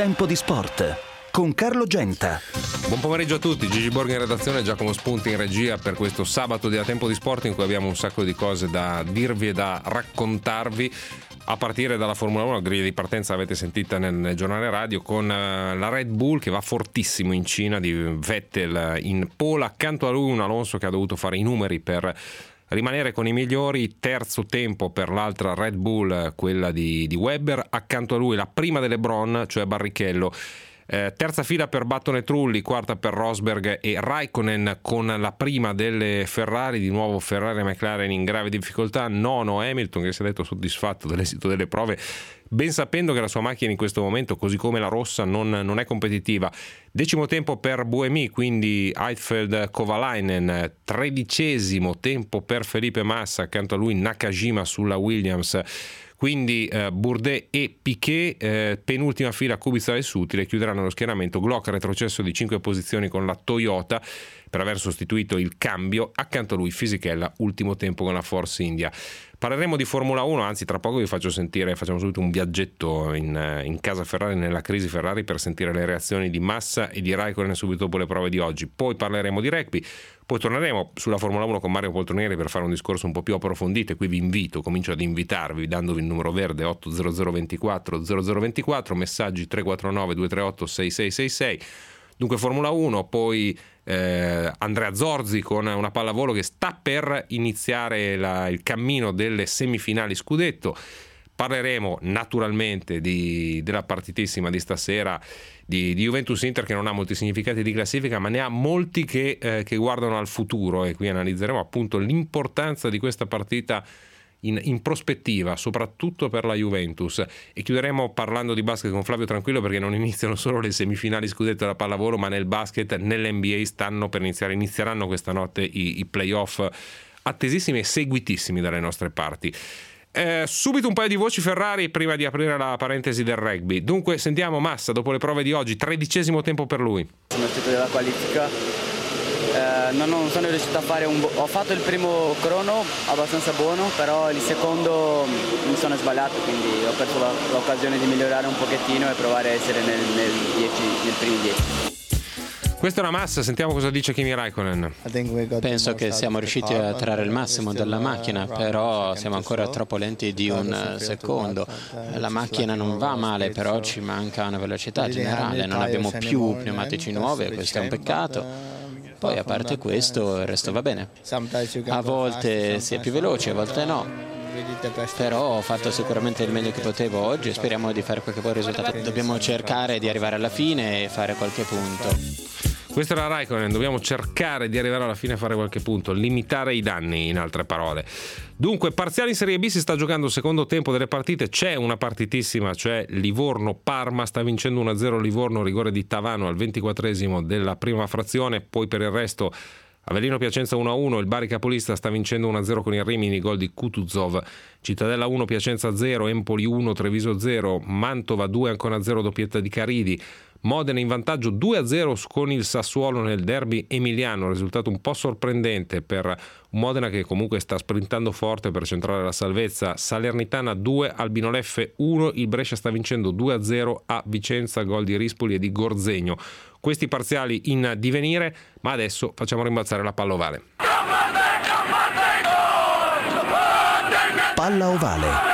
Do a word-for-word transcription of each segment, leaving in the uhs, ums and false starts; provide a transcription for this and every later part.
Tempo di Sport con Carlo Genta. Buon pomeriggio a tutti, Gigi Borghi in redazione, Giacomo Spunti in regia per questo sabato di A Tempo di Sport in cui abbiamo un sacco di cose da dirvi e da raccontarvi. A partire dalla Formula uno, la griglia di partenza avete sentita nel, nel giornale radio con uh, la Red Bull che va fortissimo in Cina, di Vettel in pole, accanto a lui un Alonso che ha dovuto fare i numeri per rimanere con i migliori, terzo tempo per l'altra Red Bull, quella di, di Webber, accanto a lui la prima delle Brown, cioè Barrichello. Eh, terza fila per Button e Trulli, quarta per Rosberg e Raikkonen con la prima delle Ferrari, di nuovo Ferrari e McLaren in grave difficoltà, nono Hamilton che si è detto soddisfatto dell'esito delle prove, ben sapendo che la sua macchina in questo momento, così come la rossa, non, non è competitiva. Decimo tempo per Buemi, quindi Heidfeld Kovalainen, tredicesimo tempo per Felipe Massa, accanto a lui Nakajima sulla Williams. Quindi eh, Bourdais e Piquet, eh, penultima fila Kubica e Sutil, chiuderanno lo schieramento. Glock retrocesso di cinque posizioni con la Toyota per aver sostituito il cambio, accanto a lui Fisichella, ultimo tempo con la Force India. Parleremo di Formula uno, anzi tra poco vi faccio sentire, facciamo subito un viaggetto in, in casa Ferrari, nella crisi Ferrari, per sentire le reazioni di Massa e di Raikkonen subito dopo le prove di oggi. Poi parleremo di rugby, poi torneremo sulla Formula uno con Mario Poltronieri per fare un discorso un po' più approfondito, e qui vi invito, comincio ad invitarvi dandovi il numero verde otto zero zero due quattro zero zero due quattro, messaggi tre quattro nove due tre otto sei sei sei sei. Dunque Formula uno, poi eh, Andrea Zorzi con una pallavolo che sta per iniziare la, il cammino delle semifinali scudetto. Parleremo naturalmente di, della partitissima di stasera di, di Juventus-Inter, che non ha molti significati di classifica ma ne ha molti che, eh, che guardano al futuro, e qui analizzeremo appunto l'importanza di questa partita In, in prospettiva, soprattutto per la Juventus. E chiuderemo parlando di basket con Flavio Tranquillo, perché non iniziano solo le semifinali scudetto della pallavolo, ma nel basket, nell'N B A stanno per iniziare, inizieranno questa notte i, i playoff attesissimi e seguitissimi dalle nostre parti. Eh, subito un paio di voci Ferrari prima di aprire la parentesi del rugby. Dunque sentiamo Massa dopo le prove di oggi, tredicesimo tempo per lui. Sono uscito dalla qualifica. Eh, non, non sono riuscito a fare un... ho fatto il primo crono abbastanza buono, però il secondo mi sono sbagliato, quindi ho perso la, l'occasione di migliorare un pochettino e provare a essere nel, nel, dieci, nel primi dieci. Questa è una Massa, sentiamo cosa dice Kimi Raikkonen. Penso che siamo riusciti a trarre il massimo dalla macchina, però siamo ancora troppo lenti di un secondo. La macchina non va male, però ci manca una velocità generale, non abbiamo più pneumatici nuovi, questo è un peccato. Poi a parte questo il resto va bene. A volte si è più veloci, a volte no. Però ho fatto sicuramente il meglio che potevo oggi e speriamo di fare qualche buon risultato. Dobbiamo cercare di arrivare alla fine e fare qualche punto. Questa era Raikkonen, dobbiamo cercare di arrivare alla fine a fare qualche punto, limitare i danni, in altre parole. Dunque, parziali in Serie B, si sta giocando il secondo tempo delle partite, c'è una partitissima, cioè Livorno-Parma, sta vincendo uno a zero Livorno, rigore di Tavano al ventiquattresimo della prima frazione. Poi per il resto Avellino Piacenza uno a uno, il Bari capolista sta vincendo uno a zero con il Rimini, gol di Kutuzov. Cittadella uno, Piacenza zero, Empoli uno, Treviso zero, Mantova due, Ancona zero, doppietta di Caridi. Modena in vantaggio due a zero con il Sassuolo nel derby emiliano, risultato un po' sorprendente per un Modena che comunque sta sprintando forte per centrare la salvezza. Salernitana due, Albinoleffe uno, il Brescia sta vincendo due a zero a Vicenza, gol di Rispoli e di Gorzegno. Questi parziali in divenire, ma adesso facciamo rimbalzare la palla ovale. Palla ovale.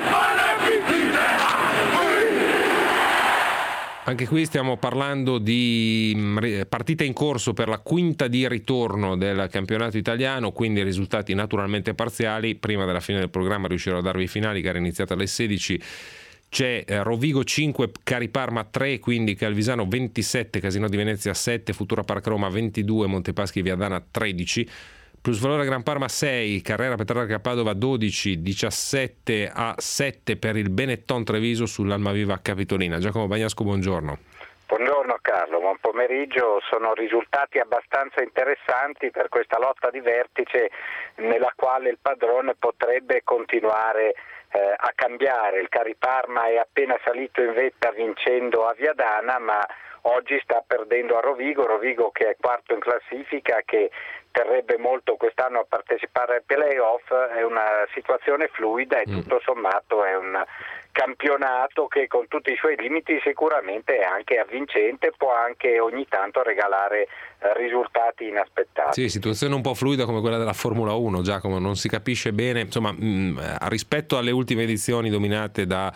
Anche qui stiamo parlando di partita in corso per la quinta di ritorno del campionato italiano, quindi risultati naturalmente parziali. Prima della fine del programma riuscirò a darvi i finali, che era iniziata alle sedici. C'è Rovigo cinque, Cariparma tre, quindi Calvisano ventisette, Casino di Venezia sette, Futura Park Roma ventidue, Montepaschi Viadana tredici. Plus Valore Gran Parma sei, Carrera Petrarca Padova dodici, diciassette a sette per il Benetton Treviso sull'Almaviva Capitolina. Giacomo Bagnasco, buongiorno. Buongiorno Carlo, buon pomeriggio. Sono risultati abbastanza interessanti per questa lotta di vertice nella quale il padrone potrebbe continuare eh, a cambiare. Il Cariparma è appena salito in vetta vincendo a Viadana, ma oggi sta perdendo a Rovigo, Rovigo che è quarto in classifica, che terrebbe molto quest'anno a partecipare ai playoff. È una situazione fluida e tutto sommato è un campionato che con tutti i suoi limiti sicuramente è anche avvincente, può anche ogni tanto regalare eh, risultati inaspettati. Sì, situazione un po' fluida come quella della Formula uno, Giacomo, non si capisce bene, insomma, mh, rispetto alle ultime edizioni dominate da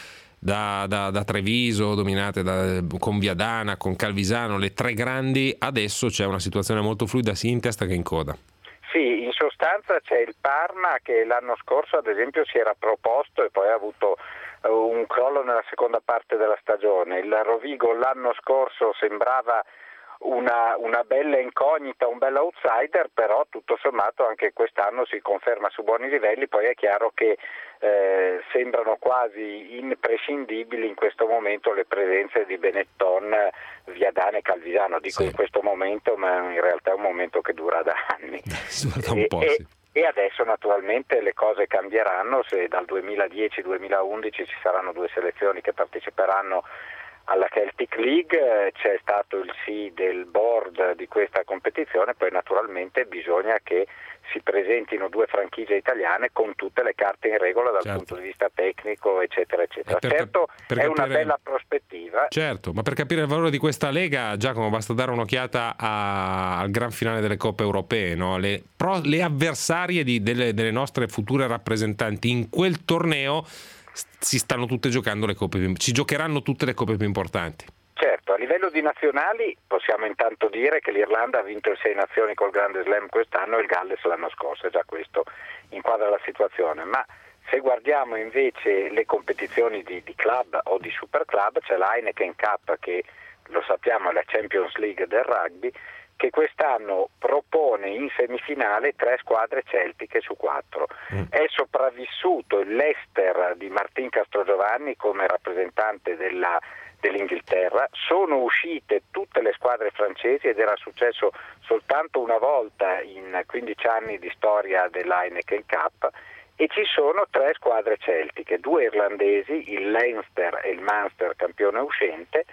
Da, da, da Treviso, dominate da, con Viadana, con Calvisano, le tre grandi, adesso c'è una situazione molto fluida sia in testa che in coda. Sì, in sostanza c'è il Parma che l'anno scorso ad esempio si era proposto e poi ha avuto un crollo nella seconda parte della stagione. Il Rovigo l'anno scorso sembrava Una, una bella incognita, un bel outsider, però tutto sommato anche quest'anno si conferma su buoni livelli. Poi è chiaro che eh, sembrano quasi imprescindibili in questo momento le presenze di Benetton, Viadana e Calvisano. Dico sì. In questo momento, ma in realtà è un momento che dura da anni. Da un po', e, sì. E adesso naturalmente le cose cambieranno, se dal duemiladieci duemilaundici ci saranno due selezioni che parteciperanno alla Celtic League, c'è stato il sì del board di questa competizione, poi naturalmente bisogna che si presentino due franchigie italiane con tutte le carte in regola dal certo. punto di vista tecnico, eccetera, eccetera. Per, certo, per è capire, una bella prospettiva. Certo, ma per capire il valore di questa Lega, Giacomo, basta dare un'occhiata a, al gran finale delle Coppe Europee, no? Le, pro, le avversarie di, delle, delle nostre future rappresentanti in quel torneo si stanno tutte giocando le coppe più, ci giocheranno tutte le coppe più importanti. Certo, a livello di nazionali possiamo intanto dire che l'Irlanda ha vinto il Sei Nazioni col Grande Slam quest'anno e il Galles l'anno scorso, e già questo inquadra la situazione. Ma se guardiamo invece le competizioni di, di club o di super club, c'è la Heineken Cup, che lo sappiamo è la Champions League del rugby, che quest'anno propone in semifinale tre squadre celtiche su quattro. Mm. È sopravvissuto il Leicester di Martin Castrogiovanni come rappresentante della, dell'Inghilterra, sono uscite tutte le squadre francesi ed era successo soltanto una volta in quindici anni di storia della Heineken Cup, e ci sono tre squadre celtiche, due irlandesi, il Leinster e il Munster campione uscente,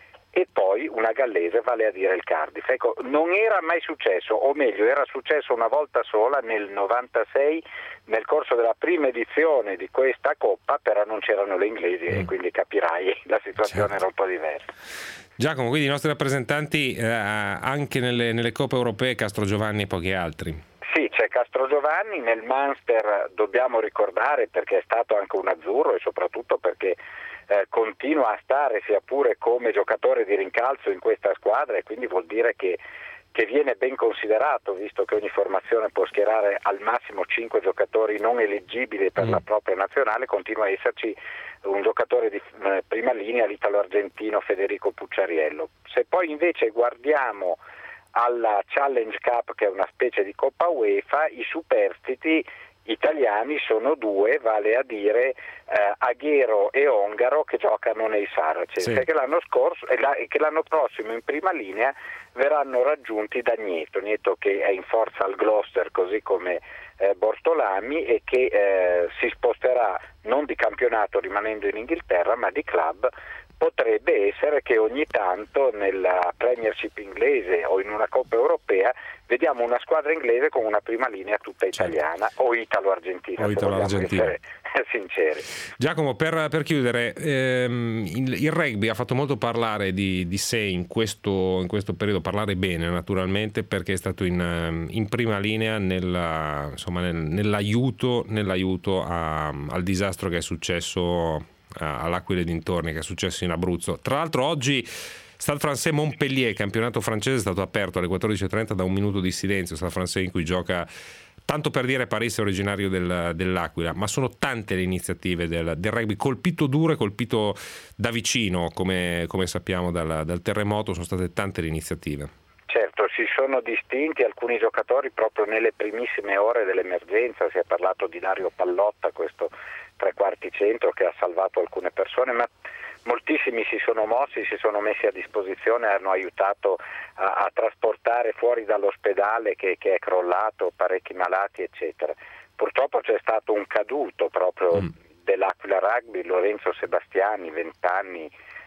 e poi una gallese, vale a dire il Cardiff. Ecco, non era mai successo, o meglio era successo una volta sola nel novantasei nel corso della prima edizione di questa Coppa, però non c'erano le inglesi mm. e quindi capirai la situazione certo. era un po' diversa. Giacomo, quindi i nostri rappresentanti eh, anche nelle, nelle Coppe Europee, Castrogiovanni e pochi altri. Sì, c'è Castrogiovanni, nel Munster dobbiamo ricordare perché è stato anche un azzurro e soprattutto perché Eh, continua a stare sia pure come giocatore di rincalzo in questa squadra, e quindi vuol dire che, che viene ben considerato, visto che ogni formazione può schierare al massimo cinque giocatori non eleggibili per mm. la propria nazionale. Continua a esserci un giocatore di eh, prima linea, l'italo-argentino Federico Pucciariello. Se poi invece guardiamo alla Challenge Cup, che è una specie di Coppa UEFA, i superstiti italiani sono due, vale a dire eh, Aghero e Ongaro, che giocano nei Saracens, sì. che l'anno scorso e, la, e che l'anno prossimo in prima linea verranno raggiunti da Nieto, Nieto che è in forza al Gloucester così come eh, Bortolami, e che eh, si sposterà non di campionato rimanendo in Inghilterra ma di club. Potrebbe essere che ogni tanto nella Premiership inglese o in una Coppa Europea vediamo una squadra inglese con una prima linea tutta italiana, certo. o italo-argentina, o italo-argentina. essere sinceri. Giacomo, per, per chiudere, ehm, il, il rugby ha fatto molto parlare di, di sé in questo, in questo periodo, parlare bene naturalmente, perché è stato in, in prima linea nella, insomma, nel, nell'aiuto, nell'aiuto a, al disastro che è successo all'Aquila e dintorni, che è successo in Abruzzo. Tra l'altro oggi Stade Français Montpellier, campionato francese, è stato aperto alle quattordici e trenta da un minuto di silenzio. Stade Français in cui gioca, tanto per dire, Paris è originario del, dell'Aquila, ma sono tante le iniziative del, del rugby, colpito duro e colpito da vicino, come, come sappiamo dal, dal terremoto. Sono state tante le iniziative. Certo, si sono distinti alcuni giocatori proprio nelle primissime ore dell'emergenza. Si è parlato di Dario Pallotta, questo tre quarti centro che ha salvato alcune persone, ma moltissimi si sono mossi, si sono messi a disposizione, hanno aiutato a, a trasportare fuori dall'ospedale che, che è crollato parecchi malati, eccetera. Purtroppo c'è stato un caduto proprio mm. dell'Aquila Rugby, Lorenzo Sebastiani, venti anni,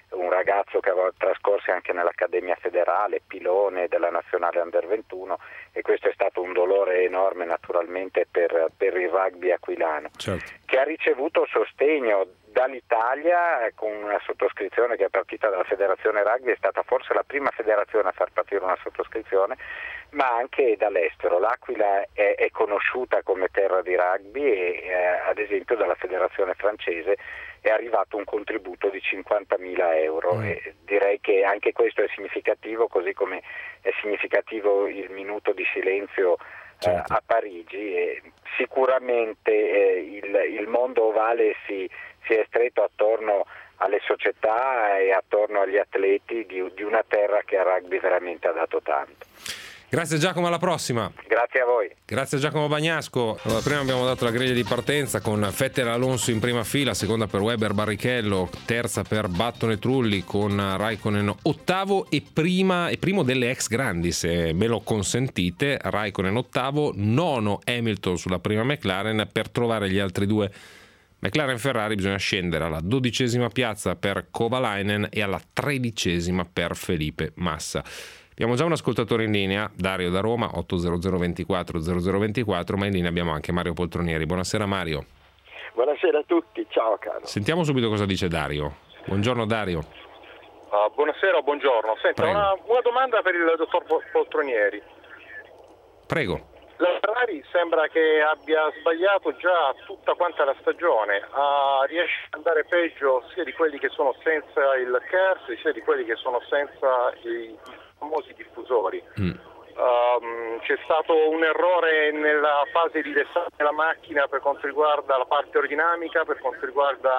un ragazzo che aveva trascorso anche nell'Accademia Federale, pilone della Nazionale Under ventuno, e questo è stato un dolore enorme naturalmente per, per il rugby aquilano, certo. che ha ricevuto sostegno dall'Italia con una sottoscrizione che è partita dalla Federazione Rugby, è stata forse la prima federazione a far partire una sottoscrizione, ma anche dall'estero. L'Aquila è, è conosciuta come terra di rugby e eh, ad esempio dalla Federazione francese è arrivato un contributo di cinquantamila euro mm. e direi che anche questo è significativo, così come è significativo il minuto di silenzio certo. eh, a Parigi. E sicuramente eh, il, il mondo ovale si, si è stretto attorno alle società e attorno agli atleti di, di una terra che al rugby veramente ha dato tanto. Grazie Giacomo, alla prossima. Grazie a voi. Grazie a Giacomo Bagnasco. Allora, prima abbiamo dato la griglia di partenza con Vettel Alonso in prima fila, seconda per Weber Barrichello, terza per Button e Trulli con Raikkonen ottavo e prima e primo delle ex grandi, se me lo consentite. Raikkonen ottavo, nono Hamilton sulla prima McLaren. Per trovare gli altri due McLaren Ferrari bisogna scendere alla dodicesima piazza per Kovalainen e alla tredicesima per Felipe Massa. Abbiamo già un ascoltatore in linea, Dario da Roma, otto zero zero due quattro zero zero due quattro, ma in linea abbiamo anche Mario Poltronieri. Buonasera Mario. Buonasera a tutti, ciao caro. Sentiamo subito cosa dice Dario. Buongiorno Dario. Uh, buonasera o buongiorno. Senta, una, una domanda per il dottor Poltronieri. Prego. La Ferrari sembra che abbia sbagliato già tutta quanta la stagione, uh, riesce ad andare peggio sia di quelli che sono senza il K E R S sia di quelli che sono senza i famosi diffusori. Mm. Um, c'è stato un errore nella fase di design della macchina per quanto riguarda la parte aerodinamica, per quanto riguarda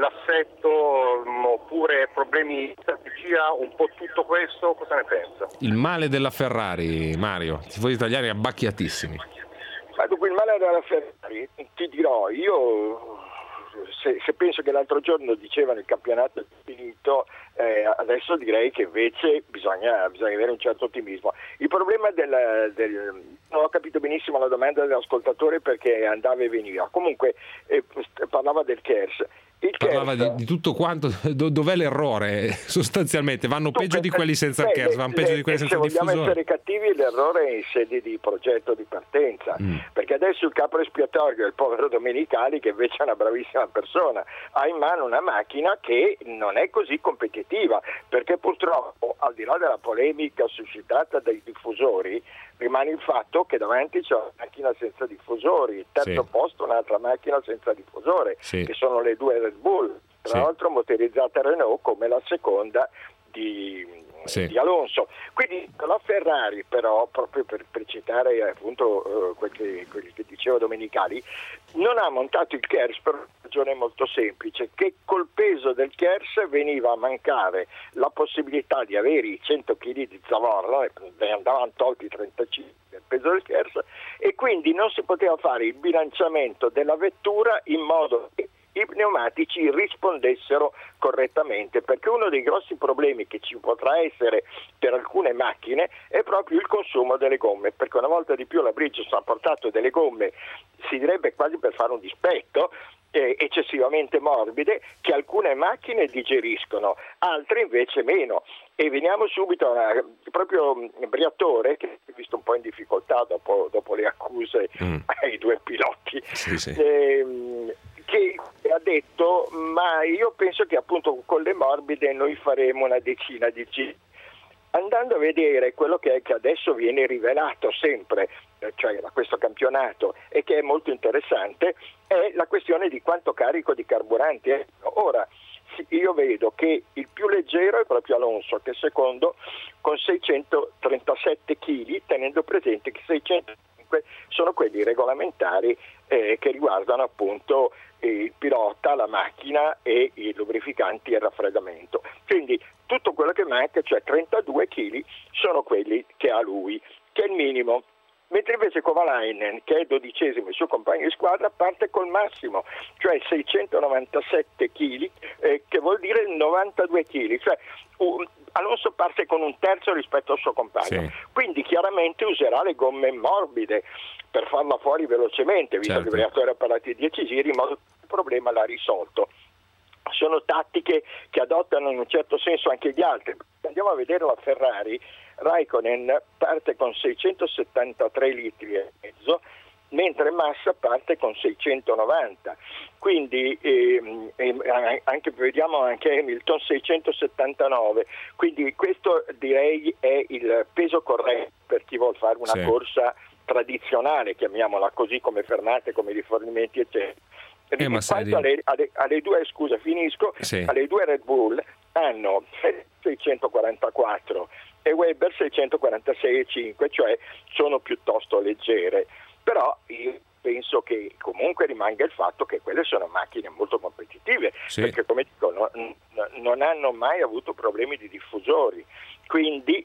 l'assetto, um, oppure problemi di strategia, un po' tutto questo, cosa ne pensa? Il male della Ferrari, Mario, i tifosi italiani abbacchiatissimi. Ma dopo il male della Ferrari, ti dirò, io se, se penso che l'altro giorno dicevano il campionato è finito, eh, adesso direi che invece bisogna, bisogna avere un certo ottimismo. Il problema del, del non ho capito benissimo la domanda dell'ascoltatore perché andava e veniva, comunque eh, parlava del K E R S. Il Parlava di, di tutto quanto, dov'è l'errore sostanzialmente? Vanno peggio di quelli senza K E R S, vanno peggio di quelli senza diffusore. Se vogliamo essere cattivi, l'errore è in sede di progetto di partenza, mm. perché adesso il capo espiatorio è il povero Domenicali, che invece è una bravissima persona, ha in mano una macchina che non è così competitiva, perché purtroppo al di là della polemica suscitata dai diffusori rimane il fatto che davanti c'è una macchina senza diffusori, terzo sì. posto un'altra macchina senza diffusore, sì. che sono le due Red Bull, tra sì. l'altro motorizzata Renault come la seconda di, sì. di Alonso. Quindi la Ferrari però, proprio per, per citare appunto uh, quel, che, quel che diceva Domenicali, non ha montato il K E R S per una ragione molto semplice, che col peso del K E R S veniva a mancare la possibilità di avere i cento chili di zavorra, ne andavano tolti trentacinque del peso del K E R S, e quindi non si poteva fare il bilanciamento della vettura in modo che i pneumatici rispondessero correttamente, perché uno dei grossi problemi che ci potrà essere per alcune macchine è proprio il consumo delle gomme, perché una volta di più la Bridgestone ha portato delle gomme, si direbbe quasi per fare un dispetto, eh, eccessivamente morbide, che alcune macchine digeriscono, altre invece meno. E veniamo subito a una, proprio Briatore, che è visto un po' in difficoltà dopo, dopo le accuse mm. ai due piloti, sì, sì. Eh, che ha detto: ma io penso che appunto con le morbide noi faremo una decina di giri. Andando a vedere quello che, è, che adesso viene rivelato sempre, cioè da questo campionato, e che è molto interessante, è la questione di quanto carico di carburante è. Ora, io vedo che il più leggero è proprio Alonso, che è secondo con seicentotrentasette chili, tenendo presente che seicentocinque sono quelli regolamentari eh, che riguardano appunto eh, il pilota, la macchina e i lubrificanti e il raffreddamento. Quindi tutto quello che manca, cioè trentadue chili, sono quelli che ha lui, che è il minimo. Mentre invece Kovalainen, che è dodicesimo, il suo compagno di squadra, parte col massimo, cioè seicentonovantasette chili, eh, che vuol dire novantadue chili, cioè uh, Alonso parte con un terzo rispetto al suo compagno, sì. Quindi chiaramente userà le gomme morbide per farla fuori velocemente, visto certo. che il Briatore ha parlato di dieci giri, in modo che il problema l'ha risolto. sono tattiche che adottano in un certo senso anche gli altri. Andiamo a vedere la Ferrari, Raikkonen parte con seicentosettantatré litri e mezzo, mentre Massa parte con seicentonovanta, quindi ehm, ehm, anche, vediamo anche Hamilton seicentosettantanove, quindi questo direi è il peso corretto per chi vuol fare una sì. corsa tradizionale, chiamiamola così, come fermate, come rifornimenti eccetera. Eh, ma Quanto di... alle, alle, alle due, scusa, finisco, sì. alle due Red Bull hanno seicentoquarantaquattro e Weber seicentoquarantasei virgola cinque, cioè sono piuttosto leggere, però io penso che comunque rimanga il fatto che quelle sono macchine molto competitive, sì. perché come dico no, non hanno mai avuto problemi di diffusori, quindi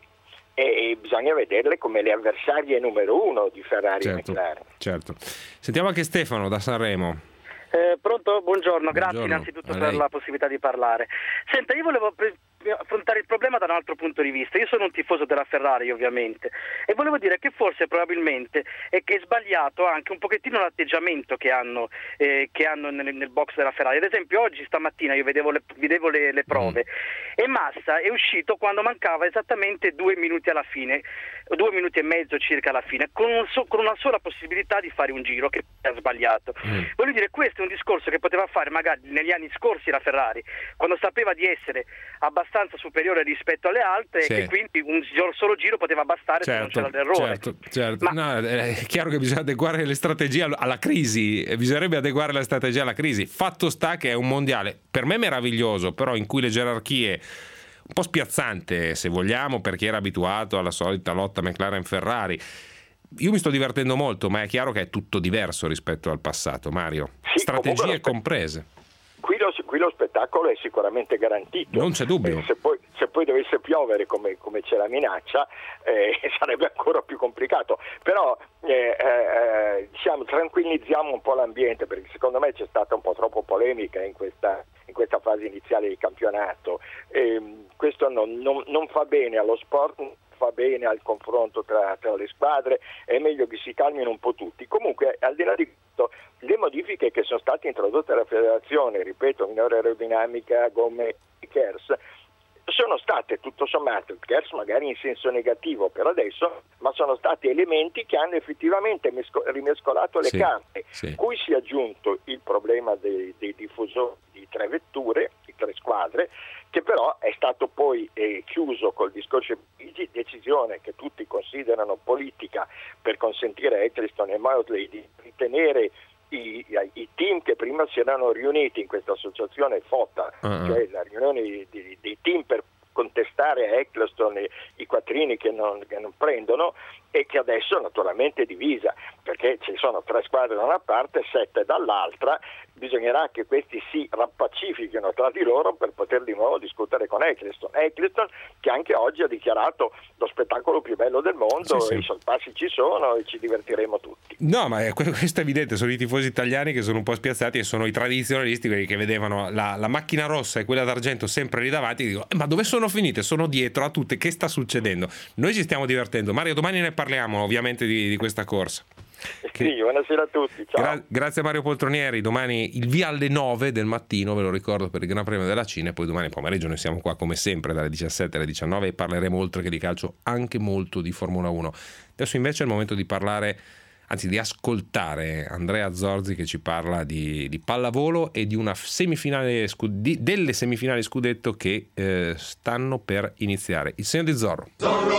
e bisogna vederle come le avversarie numero uno di Ferrari certo, e McLaren. Certo. Sentiamo anche Stefano da Sanremo. Eh, pronto? Buongiorno, Buongiorno, grazie innanzitutto a per lei. la possibilità di parlare. Senta, io volevo pre- affrontare il problema da un altro punto di vista. Io sono un tifoso della Ferrari ovviamente e volevo dire che forse probabilmente è che è sbagliato anche un pochettino l'atteggiamento che hanno, eh, che hanno nel, nel box della Ferrari. Ad esempio oggi stamattina io vedevo le, vedevo le, le prove mm. e Massa è uscito quando mancava esattamente due minuti alla fine, due minuti e mezzo circa alla fine, con, un so, con una sola possibilità di fare un giro che ha sbagliato. Mm. Voglio dire, questo è un discorso che poteva fare magari negli anni scorsi la Ferrari, quando sapeva di essere abbastanza superiore rispetto alle altre, sì. e quindi un solo giro poteva bastare, certo, se non c'era l'errore. Certo, certo. Ma... No, è chiaro che bisogna adeguare le strategie alla crisi, bisognerebbe adeguare la strategia alla crisi. Fatto sta che è un mondiale per me meraviglioso, però in cui le gerarchie un po' spiazzante, se vogliamo, per chi era abituato alla solita lotta McLaren-Ferrari. Io mi sto divertendo molto, ma è chiaro che è tutto diverso rispetto al passato, Mario. Sì, strategie comprese. Qui lo, qui lo spettacolo è sicuramente garantito. Non c'è dubbio. Eh, se, poi, se poi dovesse piovere come, come c'è la minaccia, eh, sarebbe ancora più complicato. Però eh, eh, diciamo, tranquillizziamo un po' l'ambiente, perché secondo me c'è stata un po' troppo polemica in questa, in questa fase iniziale di campionato. Eh, questo non, non, non fa bene allo sport, non fa bene al confronto tra, tra le squadre, è meglio che si calmino un po' tutti. Comunque, al di là di questo, le modifiche che sono state introdotte dalla federazione, ripeto, minore aerodinamica, gomme e K E R S, sono state tutto sommato, il K E R S magari in senso negativo per adesso, ma sono stati elementi che hanno effettivamente mesco- rimescolato le sì, carte, sì. Cui si è aggiunto il problema dei, dei diffusori di tre vetture, di tre squadre, che però è stato poi eh, chiuso col discorso di decisione che tutti considerano politica per consentire a Eccleston e Mosley di ritenere I, i team che prima si erano riuniti in questa associazione F O T A, uh-huh. cioè la riunione dei, dei team per contestare a Eccleston i, i quattrini che non, che non prendono, e che adesso naturalmente è divisa, perché ci sono tre squadre da una parte e sette dall'altra. Bisognerà che questi si rappacifichino tra di loro per poter di nuovo discutere con Eccleston. Eccleston che anche oggi ha dichiarato lo spettacolo più bello del mondo, sì, sì. I sorpassi ci sono e ci divertiremo tutti. No, ma è, questo è evidente, sono i tifosi italiani che sono un po' spiazzati e sono i tradizionalisti, quelli che vedevano la, la macchina rossa e quella d'argento sempre lì davanti, e dico, ma dove sono finite? Sono dietro a tutte, che sta succedendo? Noi ci stiamo divertendo. Mario, domani ne parliamo ovviamente di, di questa corsa. Che... Sì, buonasera a tutti. Ciao. Gra- grazie a Mario Poltronieri. Domani il via alle nove del mattino, ve lo ricordo, per il Gran Premio della Cina, e poi domani pomeriggio noi siamo qua come sempre dalle diciassette alle diciannove e parleremo, oltre che di calcio, anche molto di Formula uno. Adesso invece è il momento di parlare, anzi di ascoltare Andrea Zorzi che ci parla di, di pallavolo e di una semifinale di, delle semifinali scudetto che eh, stanno per iniziare. Il segno di Zorro. Zorro,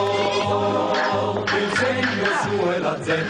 Zorro, il segno suo è la Z.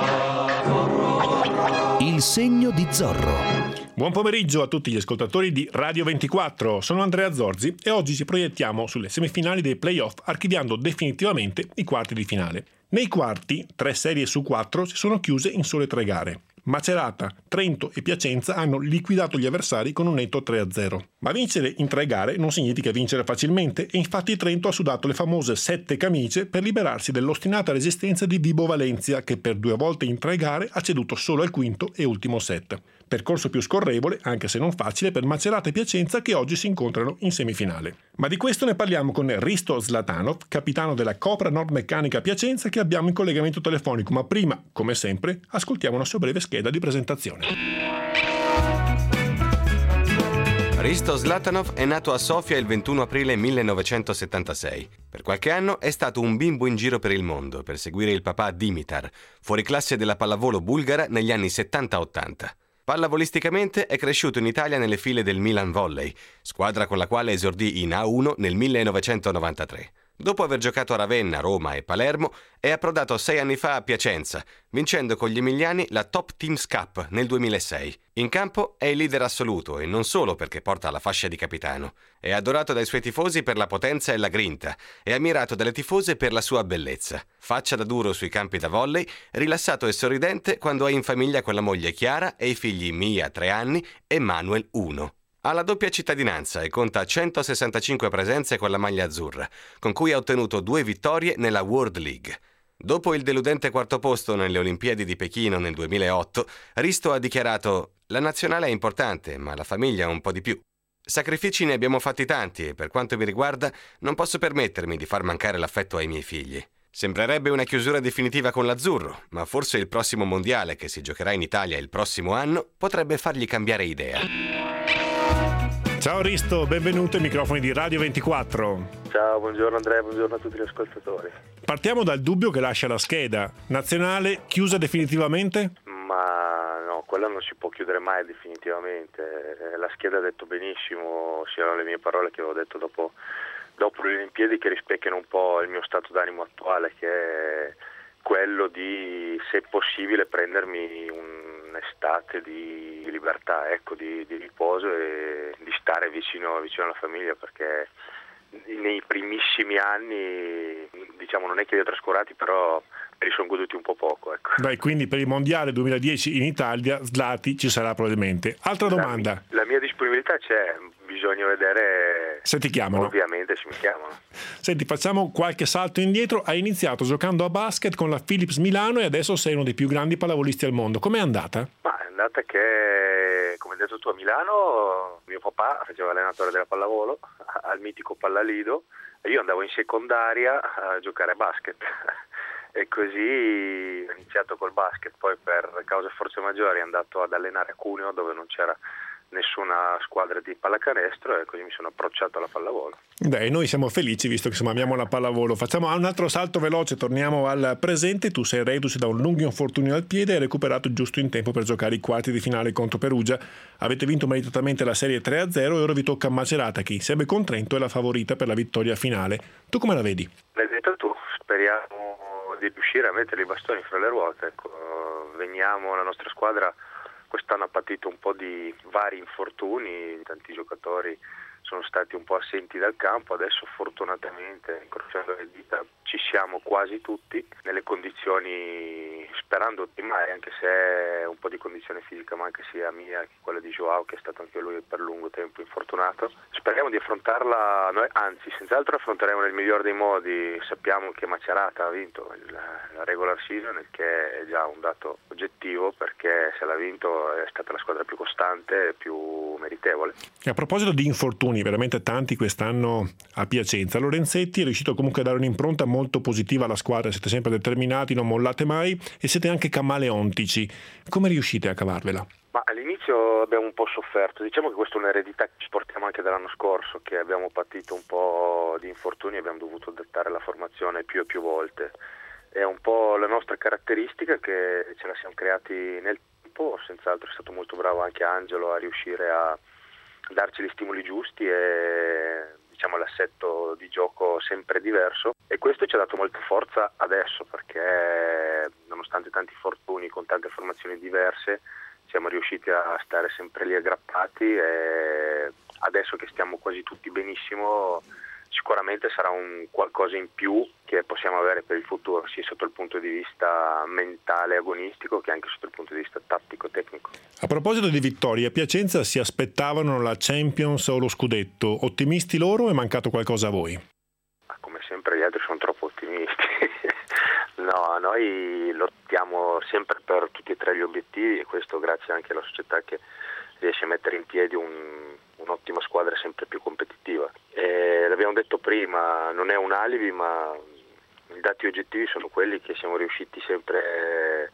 Il segno di Zorro. Buon pomeriggio a tutti gli ascoltatori di Radio ventiquattro, sono Andrea Zorzi e oggi ci proiettiamo sulle semifinali dei playoff, archiviando definitivamente i quarti di finale. Nei quarti, tre serie su quattro si sono chiuse in sole tre gare. Macerata, Trento e Piacenza hanno liquidato gli avversari con un netto tre a zero. Ma vincere in tre gare non significa vincere facilmente, e infatti Trento ha sudato le famose sette camicie per liberarsi dell'ostinata resistenza di Vibo Valencia, che per due volte in tre gare ha ceduto solo al quinto e ultimo set. Percorso più scorrevole, anche se non facile, per Macerata e Piacenza, che oggi si incontrano in semifinale. Ma di questo ne parliamo con Risto Zlatanov, capitano della Copra Nord Meccanica Piacenza, che abbiamo in collegamento telefonico. Ma prima, come sempre, ascoltiamo una sua breve scheda di presentazione. Hristo Zlatanov è nato a Sofia il ventuno aprile millenovecentosettantasei. Per qualche anno è stato un bimbo in giro per il mondo per seguire il papà Dimitar, fuoriclasse della pallavolo bulgara negli anni settanta ottanta. Pallavolisticamente è cresciuto in Italia nelle file del Milan Volley, squadra con la quale esordì in A uno nel millenovecentonovantatré. Dopo aver giocato a Ravenna, Roma e Palermo, è approdato sei anni fa a Piacenza, vincendo con gli emiliani la Top Teams Cup nel duemilasei. In campo è il leader assoluto e non solo perché porta la fascia di capitano. È adorato dai suoi tifosi per la potenza e la grinta e ammirato dalle tifose per la sua bellezza. Faccia da duro sui campi da volley, rilassato e sorridente quando è in famiglia con la moglie Chiara e i figli Mia, tre anni, e Manuel, uno. Ha la doppia cittadinanza e conta centosessantacinque presenze con la maglia azzurra, con cui ha ottenuto due vittorie nella World League. Dopo il deludente quarto posto nelle Olimpiadi di Pechino nel duemilaotto, Hristo ha dichiarato: «La nazionale è importante, ma la famiglia un po' di più. Sacrifici ne abbiamo fatti tanti e per quanto mi riguarda non posso permettermi di far mancare l'affetto ai miei figli. Sembrerebbe una chiusura definitiva con l'azzurro, ma forse il prossimo mondiale, che si giocherà in Italia il prossimo anno, potrebbe fargli cambiare idea». Ciao Hristo, benvenuto ai microfoni di Radio ventiquattro. Ciao, buongiorno Andrea, buongiorno a tutti gli ascoltatori. Partiamo dal dubbio che lascia la scheda. Nazionale chiusa definitivamente? Ma no, quella non si può chiudere mai definitivamente. La scheda ha detto benissimo, siano le mie parole che avevo detto dopo, dopo le Olimpiadi, che rispecchiano un po' il mio stato d'animo attuale, che è quello di, se possibile, prendermi un'estate di libertà, ecco, di, di riposo e di stare vicino, vicino alla famiglia, perché nei primissimi anni, diciamo, non è che li ho trascurati, però me li sono goduti un po' poco, ecco. Beh, quindi per il mondiale duemiladieci in Italia Zlati ci sarà probabilmente. Altra domanda. La, la mia disponibilità c'è, bisogna vedere se ti chiamano. Ovviamente se mi chiamano. Senti, facciamo qualche salto indietro. Hai iniziato giocando a basket con la Philips Milano e adesso sei uno dei più grandi pallavolisti al mondo. Com'è andata? Ma è andata che, come hai detto tu, a Milano mio papà faceva allenatore della pallavolo al mitico Pallalido e io andavo in secondaria a giocare a basket. E così ho iniziato col basket, poi per cause forze maggiori è andato ad allenare a Cuneo, dove non c'era nessuna squadra di pallacanestro, e così mi sono approcciato alla pallavolo. Dai, noi siamo felici visto che insomma amiamo la pallavolo. Facciamo un altro salto veloce, torniamo al presente. Tu sei reduce da un lungo infortunio al piede e hai recuperato giusto in tempo per giocare i quarti di finale contro Perugia. Avete vinto meritatamente la serie tre a zero e ora vi tocca Macerata, che insieme con Trento è la favorita per la vittoria finale. Tu come la vedi? L'hai detto tu, speriamo di riuscire a mettere i bastoni fra le ruote. Ecco, veniamo, la nostra squadra quest'anno ha patito un po' di vari infortuni, tanti giocatori sono stati un po' assenti dal campo, adesso fortunatamente, incrociando le dita, ci siamo quasi tutti nelle condizioni, sperando ottimali, anche se un po' di condizione fisica manca sia mia che quella di Joao, che è stato anche lui per lungo tempo infortunato. Speriamo di affrontarla noi, anzi senz'altro affronteremo nel miglior dei modi. Sappiamo che Macerata ha vinto la regular season, il che è già un dato oggettivo, perché se l'ha vinto è stata la squadra più costante e più meritevole. E a proposito di infortuni, veramente tanti quest'anno a Piacenza, Lorenzetti è riuscito comunque a dare un'impronta molto positiva alla squadra, siete sempre determinati, non mollate mai e siete anche camaleontici. Come riuscite a cavarvela? Ma all'inizio abbiamo un po' sofferto, diciamo che questa è un'eredità che ci portiamo anche dall'anno scorso, che abbiamo patito un po' di infortuni e abbiamo dovuto adattare la formazione più e più volte. È un po' la nostra caratteristica, che ce la siamo creati nel tempo, senz'altro è stato molto bravo anche Angelo a riuscire a darci gli stimoli giusti e diciamo l'assetto di gioco sempre diverso, e questo ci ha dato molta forza adesso, perché nonostante tanti infortuni con tante formazioni diverse siamo riusciti a stare sempre lì aggrappati, e adesso che stiamo quasi tutti benissimo sicuramente sarà un qualcosa in più che possiamo avere per il futuro, sia sotto il punto di vista mentale agonistico che anche sotto il punto di vista tattico tecnico. A proposito di vittorie, a Piacenza si aspettavano la Champions o lo scudetto, ottimisti loro, è mancato qualcosa a voi? Come sempre gli altri sono troppo ottimisti. No, noi lottiamo sempre per tutti e tre gli obiettivi, e questo grazie anche alla società che riesce a mettere in piedi un, un'ottima squadra sempre più competitiva. E l'abbiamo detto prima, non è un alibi, ma i dati oggettivi sono quelli che siamo riusciti sempre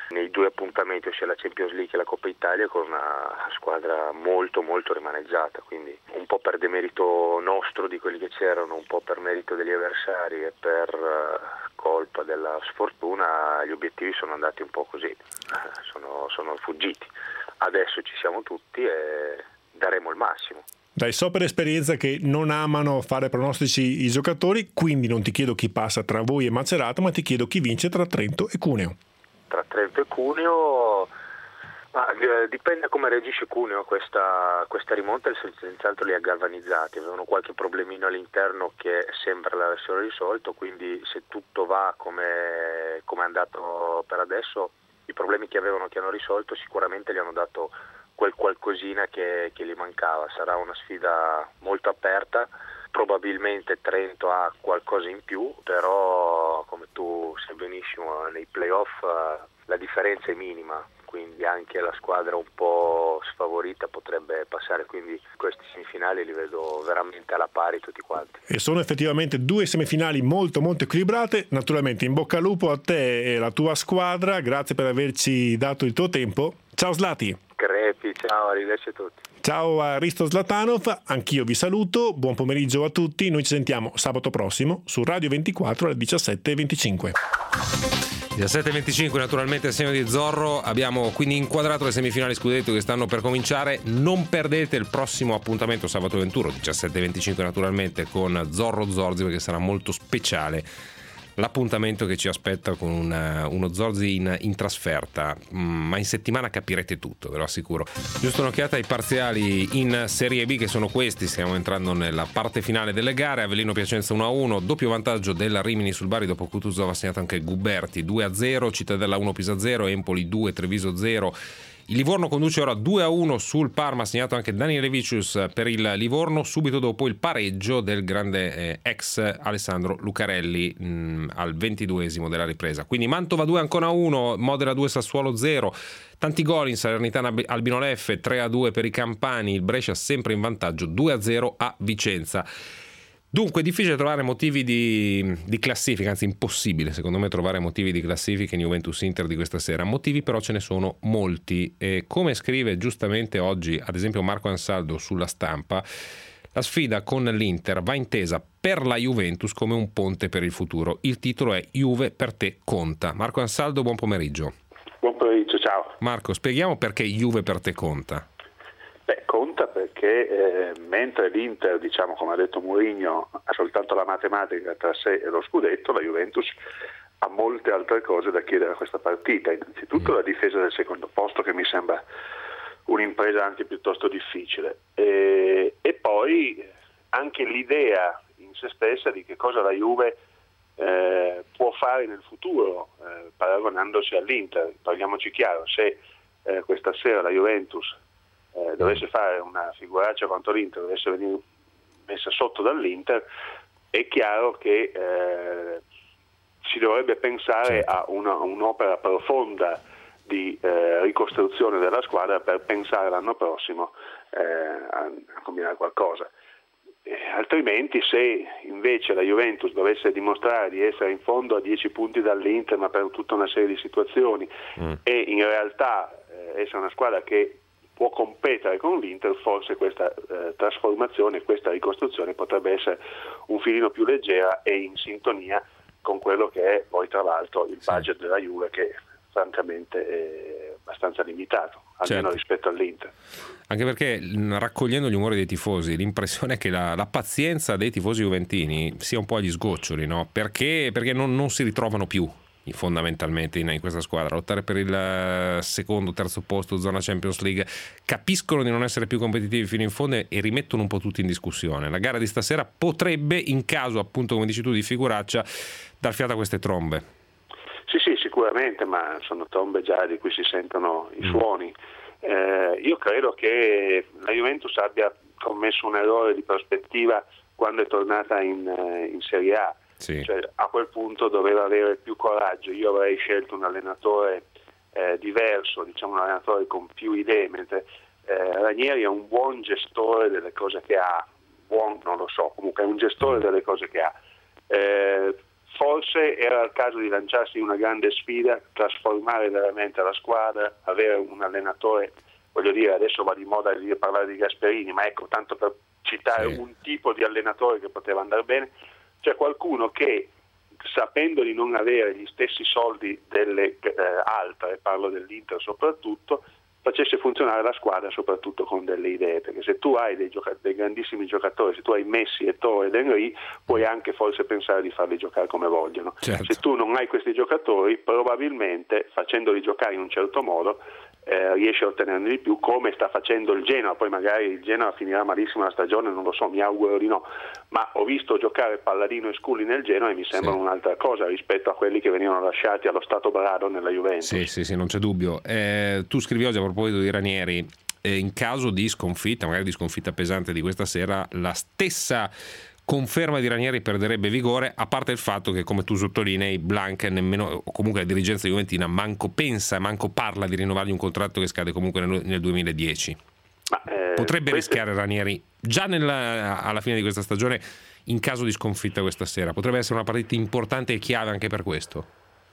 nei due appuntamenti, ossia la Champions League e la Coppa Italia, con una squadra molto molto rimaneggiata, quindi un po' per demerito nostro di quelli che c'erano, un po' per merito degli avversari e per uh, colpa della sfortuna, gli obiettivi sono andati un po' così, sono, sono fuggiti. Adesso ci siamo tutti e daremo il massimo. Dai, so per esperienza che non amano fare pronostici i giocatori, quindi non ti chiedo chi passa tra voi e Macerata, ma ti chiedo chi vince tra Trento e Cuneo. Tra Trento e Cuneo, ma, eh, dipende come reagisce Cuneo a questa, questa rimonta, senz'altro li ha galvanizzati, avevano qualche problemino all'interno che sembra l'avessero risolto, quindi se tutto va come, come è andato per adesso, i problemi che avevano che hanno risolto sicuramente gli hanno dato quel qualcosina che, che gli mancava. Sarà una sfida molto aperta, probabilmente Trento ha qualcosa in più, però come tu sai benissimo nei playoff la differenza è minima, quindi anche la squadra un po' sfavorita potrebbe passare, quindi questi semifinali li vedo veramente alla pari tutti quanti. E sono effettivamente due semifinali molto molto equilibrate. Naturalmente in bocca al lupo a te e alla tua squadra, grazie per averci dato il tuo tempo. Ciao Zlati. Crepi, ciao, arrivederci a tutti. Ciao a Risto Zlatanov, anch'io vi saluto, buon pomeriggio a tutti, noi ci sentiamo sabato prossimo su Radio ventiquattro alle diciassette e venticinque. diciassette e venticinque naturalmente a segno di Zorro, abbiamo quindi inquadrato le semifinali scudetto che stanno per cominciare. Non perdete il prossimo appuntamento sabato ventuno, diciassette e venticinque naturalmente, con Zorro Zorzi, perché sarà molto speciale l'appuntamento che ci aspetta con una, uno Zorzi in, in trasferta, mm, ma in settimana capirete tutto, ve lo assicuro. Giusto un'occhiata ai parziali in Serie B che sono questi, stiamo entrando nella parte finale delle gare. Avellino Piacenza uno a uno, doppio vantaggio della Rimini sul Bari, dopo Kutuzov ha segnato anche Guberti due a zero, Cittadella uno Pisa zero, Empoli due Treviso zero. Il Livorno conduce ora due a uno sul Parma, ha segnato anche Daniele Vicius per il Livorno, subito dopo il pareggio del grande eh, ex Alessandro Lucarelli mh, al ventiduesimo della ripresa. Quindi Mantova due Ancona uno, Modena due Sassuolo zero, tanti gol in Salernitana Albino Leffe, tre a due per i campani, il Brescia sempre in vantaggio due a zero a Vicenza. Dunque è difficile trovare motivi di, di classifica, anzi impossibile secondo me trovare motivi di classifica in Juventus-Inter di questa sera. Motivi però ce ne sono molti, e come scrive giustamente oggi ad esempio Marco Ansaldo sulla Stampa, la sfida con l'Inter va intesa per la Juventus come un ponte per il futuro. Il titolo è Juve per te conta. Marco Ansaldo, buon pomeriggio. Buon pomeriggio, ciao. Marco, spieghiamo perché Juve per te conta. Beh, conta perché eh, mentre l'Inter, diciamo come ha detto Mourinho, ha soltanto la matematica tra sé e lo scudetto, la Juventus ha molte altre cose da chiedere a questa partita. Innanzitutto la difesa del secondo posto, che mi sembra un'impresa anche piuttosto difficile, e, e poi anche l'idea in se stessa di che cosa la Juve eh, può fare nel futuro, eh, paragonandosi all'Inter. Parliamoci chiaro, se eh, questa sera la Juventus Eh, dovesse fare una figuraccia contro l'Inter, dovesse venire messa sotto dall'Inter, è chiaro che eh, si dovrebbe pensare a una, un'opera profonda di eh, ricostruzione della squadra per pensare l'anno prossimo eh, a, a combinare qualcosa. Eh, altrimenti, se invece la Juventus dovesse dimostrare di essere in fondo a dieci punti dall'Inter, ma per tutta una serie di situazioni, mm. e in realtà eh, essere una squadra che può competere con l'Inter, forse questa eh, trasformazione, questa ricostruzione potrebbe essere un filino più leggera e in sintonia con quello che è poi tra l'altro il budget sì. della Juve, che francamente è abbastanza limitato, almeno certo. rispetto all'Inter. Anche perché, raccogliendo gli umori dei tifosi, l'impressione è che la, la pazienza dei tifosi juventini sia un po' agli sgoccioli, no? Perché, perché non, non si ritrovano più fondamentalmente in, in questa squadra, lottare per il secondo, terzo posto, zona Champions League, capiscono di non essere più competitivi fino in fondo e rimettono un po' tutti in discussione. La gara di stasera potrebbe, in caso appunto come dici tu di figuraccia, dar fiato a queste trombe. Sì sì, sicuramente, ma sono trombe già di cui si sentono i suoni. Eh, io credo che la Juventus abbia commesso un errore di prospettiva quando è tornata in, in Serie A. Sì. Cioè, a quel punto doveva avere più coraggio. Io avrei scelto un allenatore eh, diverso, diciamo un allenatore con più idee, mentre eh, Ranieri è un buon gestore delle cose che ha, buon non lo so, comunque è un gestore delle cose che ha. Eh, forse era il caso di lanciarsi in una grande sfida, trasformare veramente la squadra, avere un allenatore, voglio dire, adesso va di moda di parlare di Gasperini, ma ecco, tanto per citare sì. un tipo di allenatore che poteva andare bene, cioè qualcuno che, sapendo di non avere gli stessi soldi delle eh, altre, parlo dell'Inter soprattutto, facesse funzionare la squadra soprattutto con delle idee, perché se tu hai dei, gioca- dei grandissimi giocatori, se tu hai Messi, Eto'o ed Henry, puoi anche forse pensare di farli giocare come vogliono. Certo. Se tu non hai questi giocatori, probabilmente facendoli giocare in un certo modo eh, riesci a ottenerne di più, come sta facendo il Genoa. Poi magari il Genoa finirà malissimo la stagione, non lo so, mi auguro di no, ma ho visto giocare Palladino e Scully nel Genoa e mi sembrano sì. un'altra cosa rispetto a quelli che venivano lasciati allo stato brado nella Juventus. Sì, sì, sì, non c'è dubbio. Eh, tu scrivi oggi a proposito di Ranieri, eh, in caso di sconfitta, magari di sconfitta pesante di questa sera, la stessa conferma di Ranieri perderebbe vigore, a parte il fatto che, come tu sottolinei, Blanc nemmeno, o comunque la dirigenza juventina manco pensa, manco parla di rinnovargli un contratto che scade comunque nel, nel duemiladieci. Ma, eh, potrebbe queste... rischiare Ranieri già nella, alla fine di questa stagione, in caso di sconfitta questa sera? Potrebbe essere una partita importante e chiave anche per questo?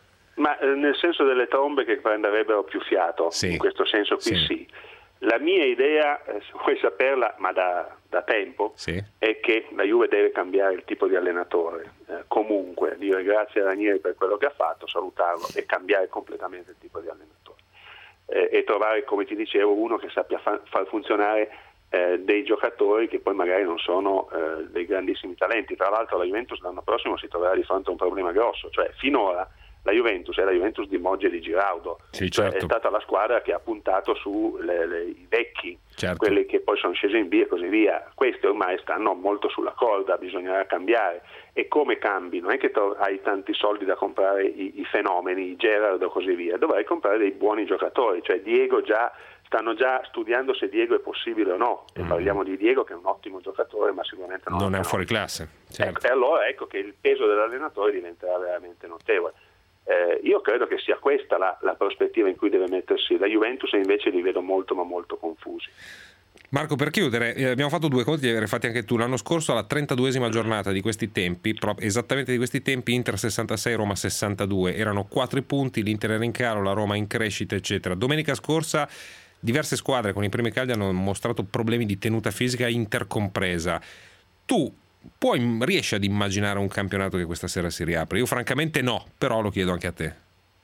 Ma eh, nel senso delle trombe che prenderebbero più fiato, sì. in questo senso qui sì. sì. La mia idea, eh, se vuoi saperla, ma da, da tempo, sì. è che la Juve deve cambiare il tipo di allenatore. Eh, comunque, dire grazie a Ranieri per quello che ha fatto, salutarlo e cambiare completamente il tipo di allenatore. Eh, e trovare, come ti dicevo, uno che sappia fa- far funzionare eh, dei giocatori che poi magari non sono eh, dei grandissimi talenti. Tra l'altro la Juventus l'anno prossimo si troverà di fronte a un problema grosso, cioè finora la Juventus è la Juventus di Moggi e di Giraudo, sì, cioè certo. è stata la squadra che ha puntato su le, le, i vecchi, certo. quelli che poi sono scesi in B e così via. Questi ormai stanno molto sulla corda, bisognerà cambiare. E come cambi? Non è che to- hai tanti soldi da comprare i, i fenomeni, i Gerrard o così via, dovrai comprare dei buoni giocatori, cioè Diego già stanno già studiando se Diego è possibile o no, e mm. parliamo di Diego che è un ottimo giocatore, ma sicuramente non, non è un no. fuori classe, certo. Ecco, e allora ecco che il peso dell'allenatore diventerà veramente notevole. Eh, io credo che sia questa la, la prospettiva in cui deve mettersi la Juventus, e invece li vedo molto ma molto confusi. Marco, per chiudere, eh, abbiamo fatto due conti, li avevi fatti anche tu l'anno scorso alla trentaduesima giornata di questi tempi, proprio esattamente di questi tempi, Inter sessantasei, Roma sessantadue, erano quattro punti, l'Inter era in calo, la Roma in crescita eccetera. Domenica scorsa diverse squadre con i primi caldi hanno mostrato problemi di tenuta fisica, Inter compresa. Tu puoi, riesci ad immaginare un campionato che questa sera si riapre? Io francamente no, però lo chiedo anche a te.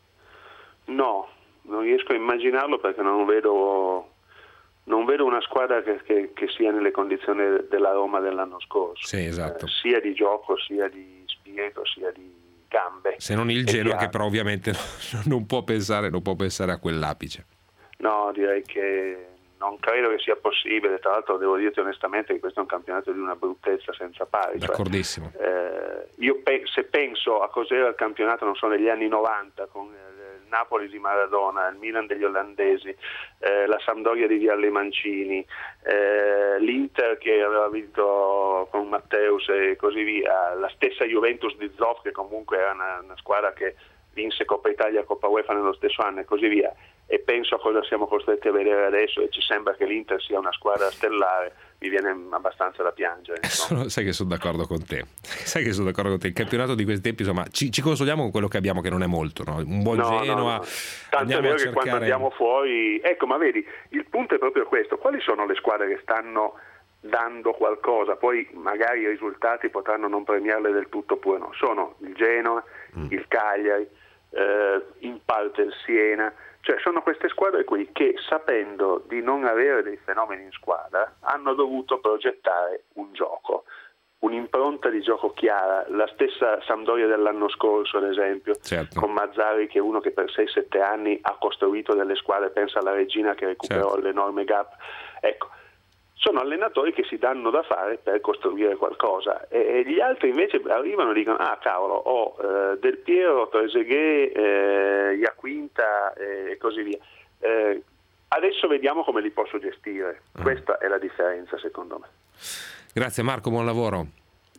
No, non riesco a immaginarlo perché non vedo non vedo una squadra che, che, che sia nelle condizioni della Roma dell'anno scorso. Sì, esatto. Eh, sia di gioco, sia di spirito, sia di gambe. Se non il Genoa, che però ovviamente non può pensare, non può pensare a quell'apice. No, direi che non credo che sia possibile. Tra l'altro devo dirti onestamente che questo è un campionato di una bruttezza senza pari. D'accordissimo. Cioè, eh, io pe- se penso a cos'era il campionato, non so, negli anni novanta, con il Napoli di Maradona, il Milan degli olandesi, eh, la Sampdoria di Vialli Mancini, eh, l'Inter che aveva vinto con Matteus e così via, la stessa Juventus di Zoff che comunque era una, una squadra che vinse Coppa Italia e Coppa UEFA nello stesso anno e così via, e penso a cosa siamo costretti a vedere adesso e ci sembra che l'Inter sia una squadra stellare, mi viene abbastanza da piangere. Sono, sai che sono d'accordo con te, sai che sono d'accordo con te. Il campionato di questi tempi, insomma, ci, ci consoliamo con quello che abbiamo, che non è molto, no? Un buon no, Genoa. No, no. Tanto è vero che quando andiamo fuori, ecco, ma vedi, il punto è proprio questo: quali sono le squadre che stanno dando qualcosa, poi magari i risultati potranno non premiarle del tutto oppure no? Sono il Genoa, mm. il Cagliari, eh, in parte il Siena. Cioè sono queste squadre qui che, sapendo di non avere dei fenomeni in squadra, hanno dovuto progettare un gioco, un'impronta di gioco chiara. La stessa Sampdoria dell'anno scorso, ad esempio, certo. con Mazzarri, che è uno che per sei sette anni ha costruito delle squadre, pensa alla Regina che recuperò certo. l'enorme gap. Ecco, sono allenatori che si danno da fare per costruire qualcosa, e gli altri invece arrivano e dicono: ah cavolo, ho eh, Del Piero, Trezeguet, eh, Iaquinta e eh, così via, eh, adesso vediamo come li posso gestire. Mm. Questa è la differenza secondo me. Grazie Marco, buon lavoro.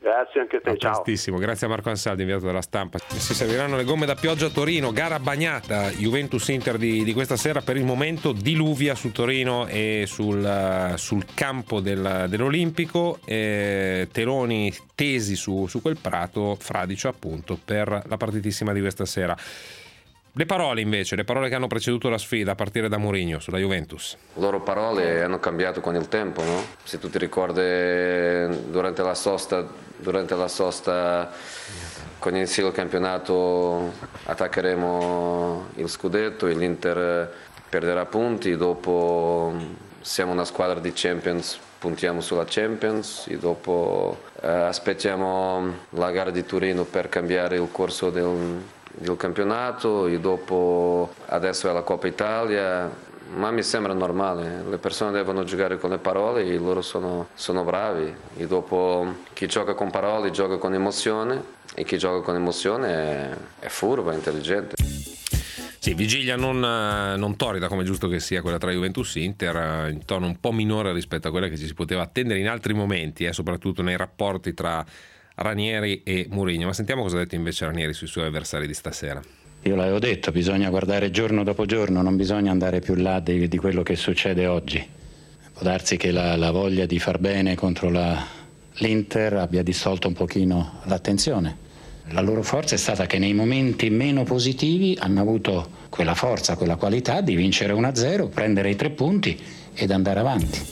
Grazie anche a te, ciao. Grazie a Marco Ansaldi, inviato dalla Stampa. Si serviranno le gomme da pioggia a Torino, gara bagnata, Juventus-Inter di, di questa sera. Per il momento diluvia su Torino e sul, sul campo del, dell'Olimpico, eh, teloni tesi su, su quel prato fradicio appunto per la partitissima di questa sera. Le parole invece, le parole che hanno preceduto la sfida a partire da Mourinho sulla Juventus. Le loro parole hanno cambiato con il tempo, no? Se tu ti ricordi durante la sosta, durante la sosta con inizio del campionato attaccheremo il scudetto e l'Inter perderà punti, dopo siamo una squadra di Champions, puntiamo sulla Champions e dopo eh, aspettiamo la gara di Torino per cambiare il corso del del campionato e dopo adesso è la Coppa Italia, ma mi sembra normale, le persone devono giocare con le parole e loro sono, sono bravi e dopo chi gioca con parole gioca con emozione e chi gioca con emozione è, è furbo, è intelligente. Sì, vigilia non, non torrida come è giusto che sia quella tra Juventus e Inter, in tono un po' minore rispetto a quella che ci si poteva attendere in altri momenti, eh, soprattutto nei rapporti tra Ranieri e Mourinho. Ma sentiamo cosa ha detto invece Ranieri sui suoi avversari di stasera. Io l'avevo detto, bisogna guardare giorno dopo giorno, non bisogna andare più là di, di quello che succede oggi. Può darsi che la, la voglia di far bene contro la, l'Inter abbia dissolto un pochino l'attenzione. La loro forza è stata che nei momenti meno positivi hanno avuto quella forza, quella qualità di vincere uno a zero, prendere i tre punti ed andare avanti.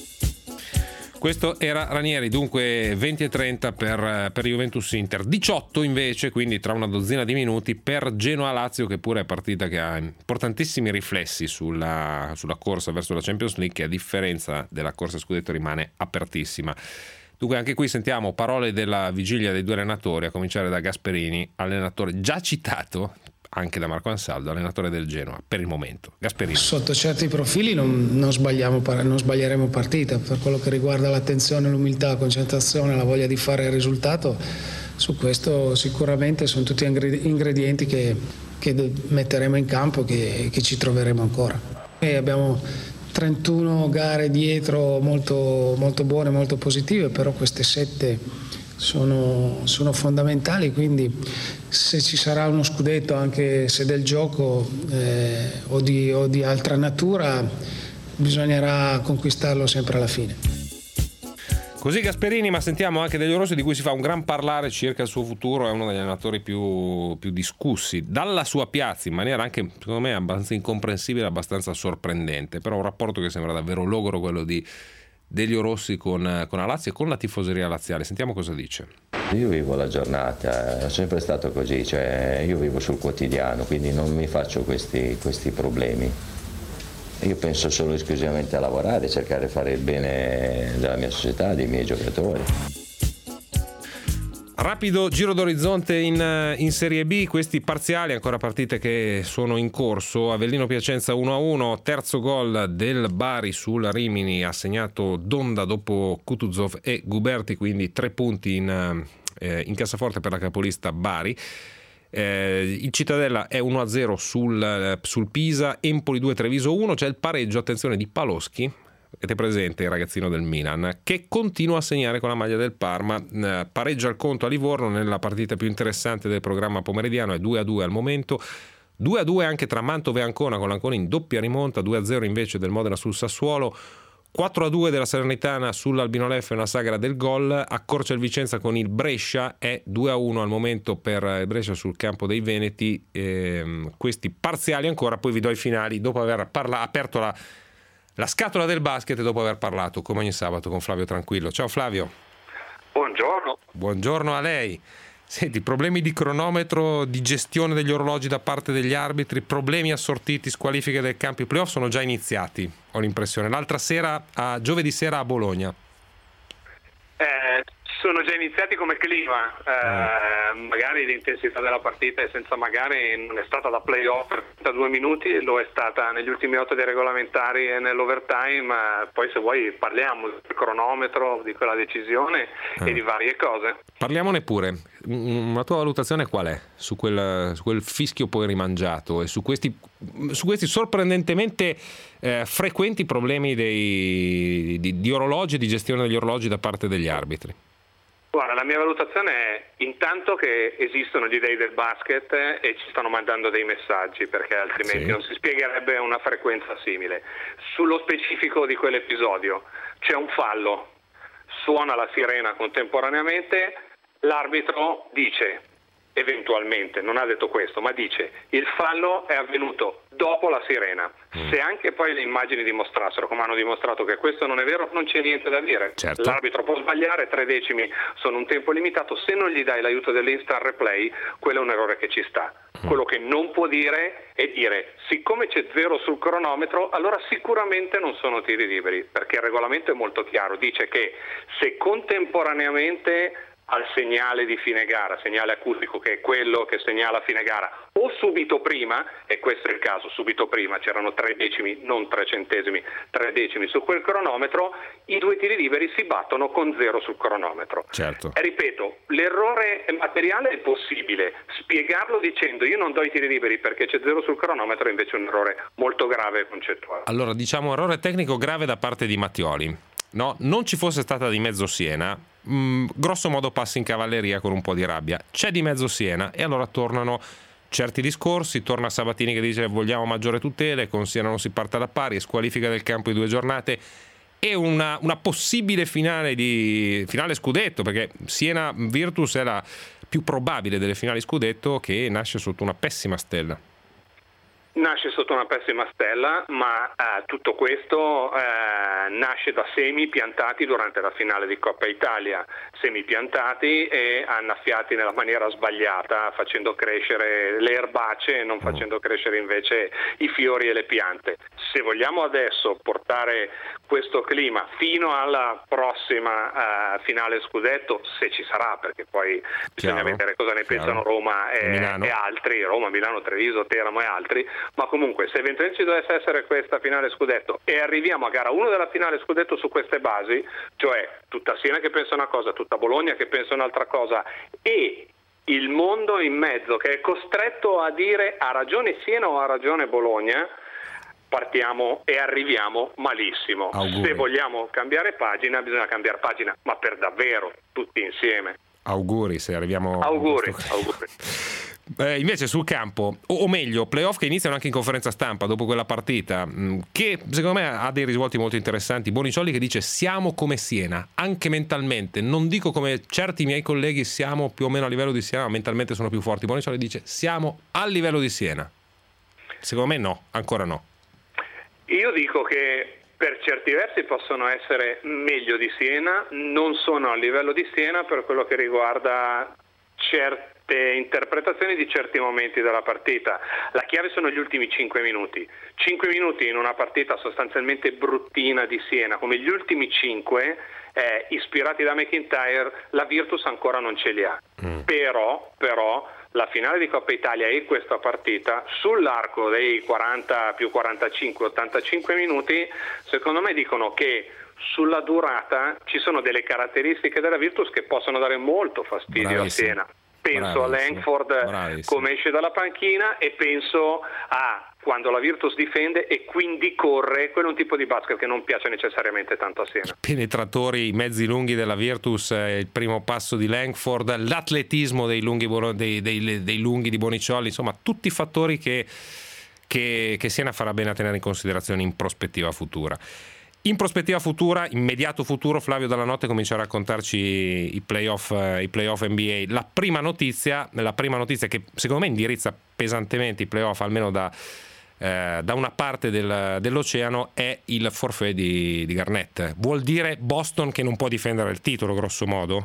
Questo era Ranieri, dunque venti e trenta per, per Juventus-Inter, diciotto invece, quindi tra una dozzina di minuti, per Genoa-Lazio, che pure è partita che ha importantissimi riflessi sulla, sulla corsa verso la Champions League, che a differenza della corsa scudetto rimane apertissima. Dunque anche qui sentiamo parole della vigilia dei due allenatori, a cominciare da Gasperini, allenatore già citato anche da Marco Ansaldo, allenatore del Genoa per il momento. Gasperini. Sotto certi profili non, non, sbagliamo, non sbaglieremo partita. Per quello che riguarda l'attenzione, l'umiltà, la concentrazione, la voglia di fare il risultato, su questo sicuramente sono tutti ingredienti che, che metteremo in campo e che, che ci troveremo ancora. E abbiamo trentuno gare dietro molto, molto buone, molto positive, però queste sette sono, sono fondamentali, quindi se ci sarà uno scudetto, anche se del gioco eh, o, di, o di altra natura, bisognerà conquistarlo sempre alla fine. Così Gasperini, ma sentiamo anche degli Rossi, di cui si fa un gran parlare circa il suo futuro, è uno degli allenatori più, più discussi dalla sua piazza in maniera anche secondo me abbastanza incomprensibile, abbastanza sorprendente, però un rapporto che sembra davvero logoro, quello di Delio Rossi con, con la Lazio e con la tifoseria laziale. Sentiamo cosa dice. Io vivo la giornata, è sempre stato così, cioè io vivo sul quotidiano, quindi non mi faccio questi, questi problemi. Io penso solo esclusivamente a lavorare, cercare di fare il bene della mia società, dei miei giocatori. Rapido giro d'orizzonte in, in Serie B, questi parziali, ancora partite che sono in corso. Avellino Piacenza uno a uno, terzo gol del Bari sul Rimini, ha segnato Donda dopo Kutuzov e Guberti, quindi tre punti in, eh, in cassaforte per la capolista Bari. Eh, il Cittadella è uno a zero sul, sul Pisa, Empoli due, Treviso uno, c'è il pareggio, attenzione, di Paloschi. Avete presente il ragazzino del Milan che continua a segnare con la maglia del Parma, eh, pareggia il conto a Livorno nella partita più interessante del programma pomeridiano, è due a due al momento, due a due anche tra Mantova e Ancona, con l'Ancona in doppia rimonta, due a zero invece del Modena sul Sassuolo, quattro a due della Salernitana sull'Albino Leffe, una sagra del gol, accorcia il Vicenza con il Brescia, è due a uno al momento per il Brescia sul campo dei Veneti, eh, questi parziali ancora, poi vi do i finali dopo aver parla- aperto la La scatola del basket dopo aver parlato, come ogni sabato, con Flavio Tranquillo. Ciao Flavio. Buongiorno. Buongiorno a lei. Senti, problemi di cronometro, di gestione degli orologi da parte degli arbitri, problemi assortiti, squalifiche del campo, i playoff sono già iniziati, ho l'impressione. L'altra sera, a, giovedì sera a Bologna. Eh, sono già iniziati come clima, eh, magari l'intensità della partita è senza magari non è stata da playoff per trentadue minuti, lo è stata negli ultimi otto dei regolamentari e nell'overtime, poi se vuoi parliamo del cronometro, di quella decisione eh. e di varie cose. Parliamone pure, una tua valutazione qual è su quel, su quel fischio poi rimangiato e su questi, su questi sorprendentemente eh, frequenti problemi dei, di, di orologi e di gestione degli orologi da parte degli arbitri? Guarda, la mia valutazione è intanto che esistono gli dei del basket e ci stanno mandando dei messaggi, perché altrimenti sì. non si spiegherebbe una frequenza simile. Sullo specifico di quell'episodio c'è un fallo, suona la sirena contemporaneamente, l'arbitro dice, eventualmente, non ha detto questo, ma dice il fallo è avvenuto dopo la sirena. Mm. Se anche poi le immagini dimostrassero, come hanno dimostrato, che questo non è vero, non c'è niente da dire. Certo. L'arbitro può sbagliare, tre decimi sono un tempo limitato, se non gli dai l'aiuto dell'instant replay, quello è un errore che ci sta. Mm. Quello che non può dire è dire, siccome c'è zero sul cronometro, allora sicuramente non sono tiri liberi, perché il regolamento è molto chiaro, dice che se contemporaneamente al segnale di fine gara, segnale acustico che è quello che segnala fine gara, o subito prima, e questo è il caso, subito prima c'erano tre decimi, non tre centesimi, tre decimi su quel cronometro, i due tiri liberi si battono con zero sul cronometro. Certo. E ripeto, l'errore materiale è possibile, spiegarlo dicendo io non do i tiri liberi perché c'è zero sul cronometro è invece un errore molto grave e concettuale. Allora, diciamo errore tecnico grave da parte di Mattioli. No, non ci fosse stata di mezzo Siena, mh, grosso modo passi in cavalleria con un po' di rabbia. C'è di mezzo Siena e allora tornano certi discorsi, torna Sabatini che dice vogliamo maggiore tutele, con Siena non si parte alla pari, squalifica del campo di due giornate e una, una possibile finale di finale scudetto, perché Siena Virtus è la più probabile delle finali scudetto, che nasce sotto una pessima stella. Nasce sotto una pessima stella, ma eh, tutto questo eh, nasce da semi piantati durante la finale di Coppa Italia, semi piantati e annaffiati nella maniera sbagliata, facendo crescere le erbacee e non facendo crescere invece i fiori e le piante. Se vogliamo adesso portare questo clima fino alla prossima eh, finale scudetto, se ci sarà, perché poi bisogna Chiaro. vedere cosa ne Chiaro. pensano Roma e, e, e altri, Roma, Milano, Treviso, Teramo e altri, ma comunque se eventualmente ci dovesse essere questa finale scudetto e arriviamo a gara uno della finale scudetto su queste basi, cioè tutta Siena che pensa una cosa, tutta Bologna che pensa un'altra cosa e il mondo in mezzo che è costretto a dire ha ragione Siena o ha ragione Bologna, partiamo e arriviamo malissimo. Auguri. Se vogliamo cambiare pagina bisogna cambiare pagina, ma per davvero, tutti insieme. Auguri se arriviamo auguri, a questo... auguri. Eh, invece sul campo, o, o meglio playoff che iniziano anche in conferenza stampa dopo quella partita, mh, che secondo me ha dei risvolti molto interessanti. Boniciolli che dice siamo come Siena anche mentalmente, non dico come certi miei colleghi siamo più o meno a livello di Siena, ma mentalmente sono più forti. Boniciolli dice siamo al livello di Siena. Secondo me no, ancora no. Io dico che per certi versi possono essere meglio di Siena, non sono a livello di Siena per quello che riguarda certe interpretazioni di certi momenti della partita. La chiave sono gli ultimi cinque minuti. cinque minuti in una partita sostanzialmente bruttina di Siena, come gli ultimi cinque, eh, ispirati da McIntyre, la Virtus ancora non ce li ha. Mm. Però, però, la finale di Coppa Italia e questa partita, sull'arco dei quaranta più quarantacinque ottantacinque minuti, secondo me dicono che sulla durata ci sono delle caratteristiche della Virtus che possono dare molto fastidio Bravissimo. a Siena. Penso Bravissimo. a Langford Bravissimo. come esce dalla panchina e penso a quando la Virtus difende e quindi corre, quello è un tipo di basket che non piace necessariamente tanto a Siena. I penetratori, i mezzi lunghi della Virtus, eh, il primo passo di Langford, l'atletismo dei lunghi, dei, dei, dei lunghi di Boniciolli, insomma tutti fattori che, che, che Siena farà bene a tenere in considerazione in prospettiva futura. In prospettiva futura, immediato futuro, Flavio Dallanotte comincia a raccontarci i playoff, i playoff N B A. La prima notizia, la prima notizia che secondo me indirizza pesantemente i playoff, almeno da, eh, da una parte del, dell'oceano, è il forfait di, di Garnett. Vuol dire Boston che non può difendere il titolo, grosso modo?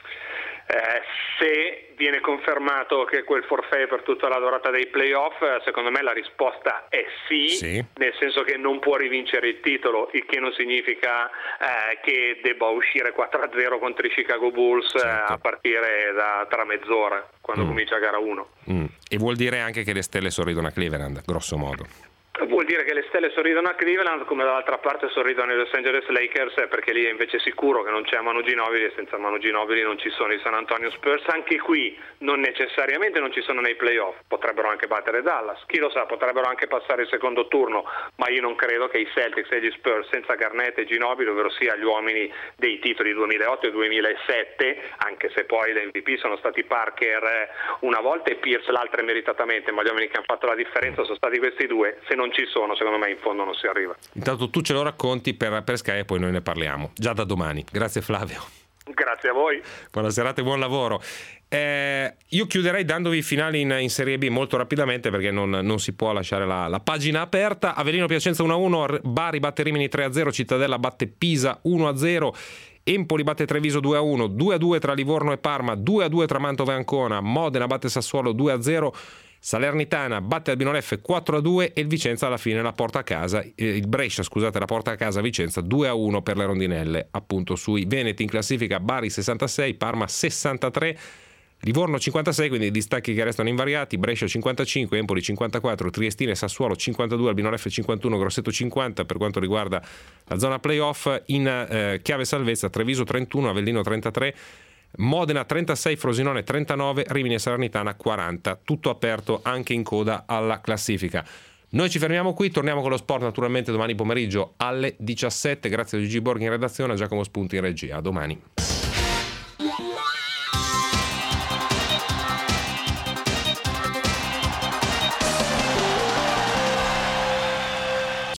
Eh, se viene confermato che quel forfait per tutta la durata dei playoff, secondo me la risposta è sì, sì. nel senso che non può rivincere il titolo, il che non significa eh, che debba uscire quattro a zero contro i Chicago Bulls certo. eh, a partire da tra mezz'ora, quando mm. comincia gara uno. Mm. E vuol dire anche che le stelle sorridono a Cleveland, grosso modo. Vuol vuol dire che le stelle sorridono a Cleveland, come dall'altra parte sorridono i Los Angeles Lakers, perché lì è invece sicuro che non c'è Manu Ginobili e senza Manu Ginobili non ci sono i San Antonio Spurs. Anche qui non necessariamente non ci sono nei playoff, potrebbero anche battere Dallas, chi lo sa, potrebbero anche passare il secondo turno, ma io non credo che i Celtics e gli Spurs senza Garnett e Ginobili, ovvero sia gli uomini dei titoli duemilaotto e duemilasette, anche se poi le M V P sono stati Parker una volta e Pierce l'altra meritatamente, ma gli uomini che hanno fatto la differenza sono stati questi due. Se non ci sono, secondo me in fondo non si arriva. Intanto tu ce lo racconti per, per Sky e poi noi ne parliamo già da domani. Grazie Flavio. Grazie a voi. Buona serata e buon lavoro. Eh, io chiuderei dandovi i finali in, in Serie B molto rapidamente, perché non, non si può lasciare la, la pagina aperta. Avellino Piacenza uno a uno, Bari batte Rimini tre a zero, Cittadella batte Pisa uno a zero, Empoli batte Treviso due a uno, due a due tra Livorno e Parma, due a due tra Mantova e Ancona, Modena batte Sassuolo due a zero, Salernitana batte Albino Leffe quattro a due e il Vicenza alla fine la porta a casa, eh, il Brescia scusate la porta a casa Vicenza due a uno per le rondinelle. Appunto sui Veneti in classifica Bari sessantasei, Parma sessantatré, Livorno cinquantasei, quindi i distacchi che restano invariati, Brescia cinquantacinque, Empoli cinquantaquattro, Triestine e Sassuolo cinquantadue, Albino Leffe cinquantuno, Grosseto cinquanta. Per quanto riguarda la zona playoff in eh, chiave salvezza Treviso trentuno, Avellino trentatré, Modena trentasei, Frosinone trentanove, Rimini e Salernitana quaranta, tutto aperto anche in coda alla classifica. Noi ci fermiamo qui, torniamo con lo sport naturalmente domani pomeriggio alle diciassette. Grazie a Gigi Borghi in redazione, a Giacomo Spunti in regia. A domani.